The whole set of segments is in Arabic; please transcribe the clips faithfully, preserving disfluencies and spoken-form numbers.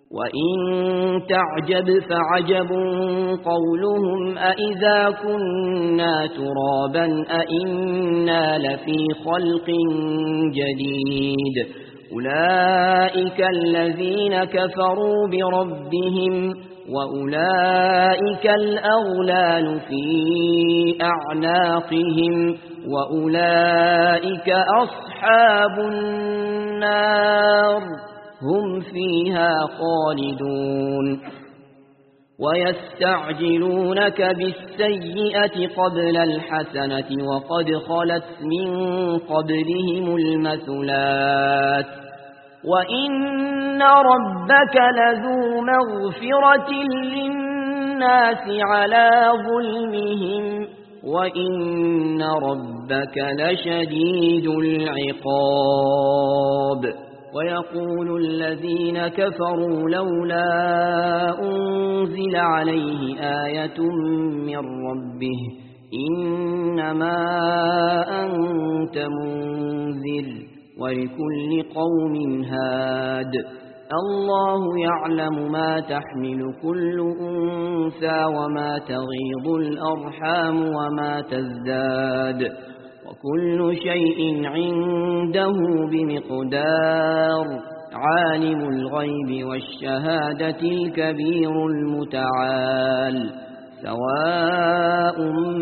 وإن تعجب فعجب قولهم أإذا كنا ترابا أإنا لفي خلق جديد أولئك الذين كفروا بربهم وأولئك الأغلال في أعناقهم وأولئك أصحاب النار هم فيها خالدون ويستعجلونك بالسيئة قبل الحسنة وقد خلت من قبلهم المثلات وإن ربك لذو مغفرة للناس على ظلمهم وإن ربك لشديد العقاب ويقول الذين كفروا لولا أنزل عليه آية من ربه إنما أنت منذر ولكل قوم هاد الله يعلم ما تحمل كل أنثى وما تغيض الأرحام وما تزداد وكل شيء عنده بمقدار عالم الغيب والشهادة الكبير المتعال سواء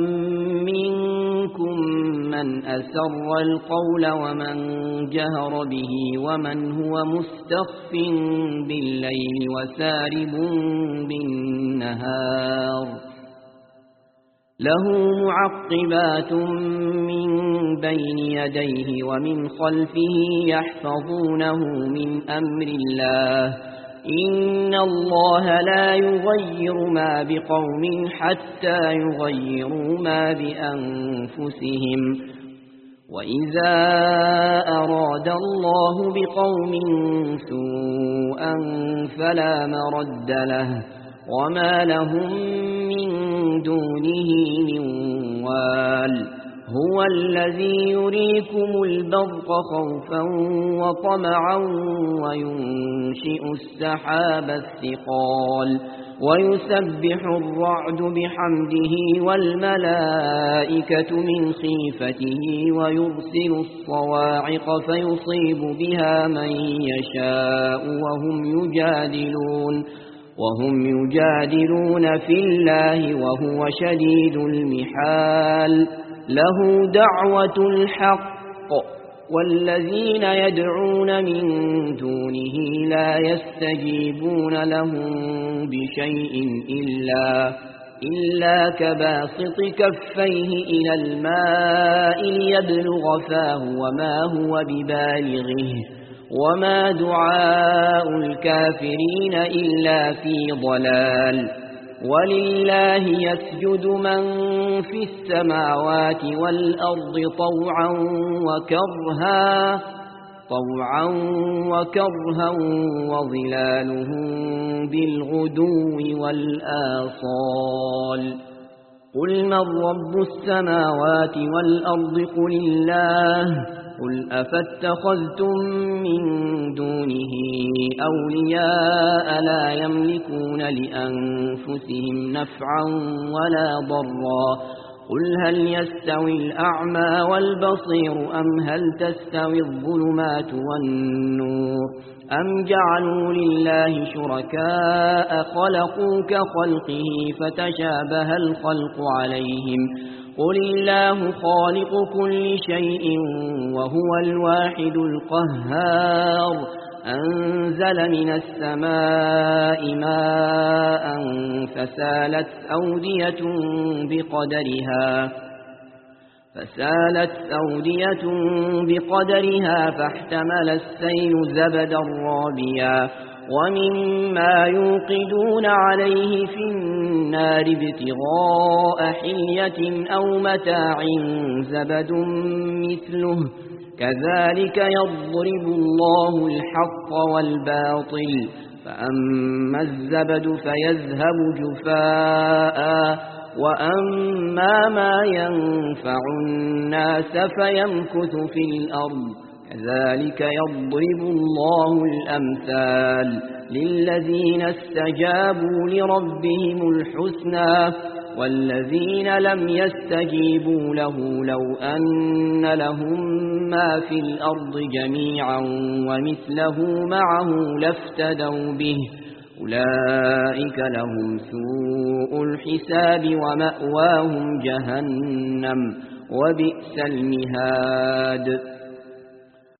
منكم من أسر القول ومن جهر به ومن هو مستخف بالليل وسارب بالنهار له معقبات من بين يديه ومن خلفه يحفظونه من أمر الله إن الله لا يغير ما بقوم حتى يغيروا ما بأنفسهم وإذا أراد الله بقوم سوءا فلا مرد له وما لهم من دونه من وال هو الذي يريكم البرق خوفا وطمعا وينشئ السحاب الثقال ويسبح الرعد بحمده والملائكة من خيفته ويرسل الصواعق فيصيب بها من يشاء وهم يجادلون وهم يجادلون في الله وهو شديد المحال له دعوة الحق والذين يدعون من دونه لا يستجيبون لهم بشيء إلا, إلا كباسط كفيه إلى الماء ليبلغ فاه وما هو ببالغه وما دعاء الكافرين إلا في ضلال ولله يسجد من في السماوات والأرض طوعا وكرها طوعا وكرها وظلالهم بالغدو والآصال قل من رب السماوات والأرض قل الله قل أفاتخذتم من دونه أولياء لا يملكون لأنفسهم نفعا ولا ضرا قل هل يستوي الأعمى والبصير أم هل تستوي الظلمات والنور أم جعلوا لله شركاء خلقوا كخلقه فتشابه الخلق عليهم قل الله خالق كل شيء وهو الواحد القهار أنزل من السماء ماء فسالت أودية بقدرها فسالت أودية بقدرها فاحتمل السيل زبدا رابيا ومما يوقدون عليه في النار ابتغاء حلية أو متاع زبد مثله كذلك يضرب الله الحق والباطل فأما الزبد فيذهب جفاء وأما ما ينفع الناس فيمكث في الأرض كذلك يضرب الله الأمثال للذين استجابوا لربهم الحسنى والذين لم يستجيبوا له لو أن لهم ما في الأرض جميعا ومثله معه لافتدوا به أولئك لهم سوء الحساب ومأواهم جهنم وبئس المهاد.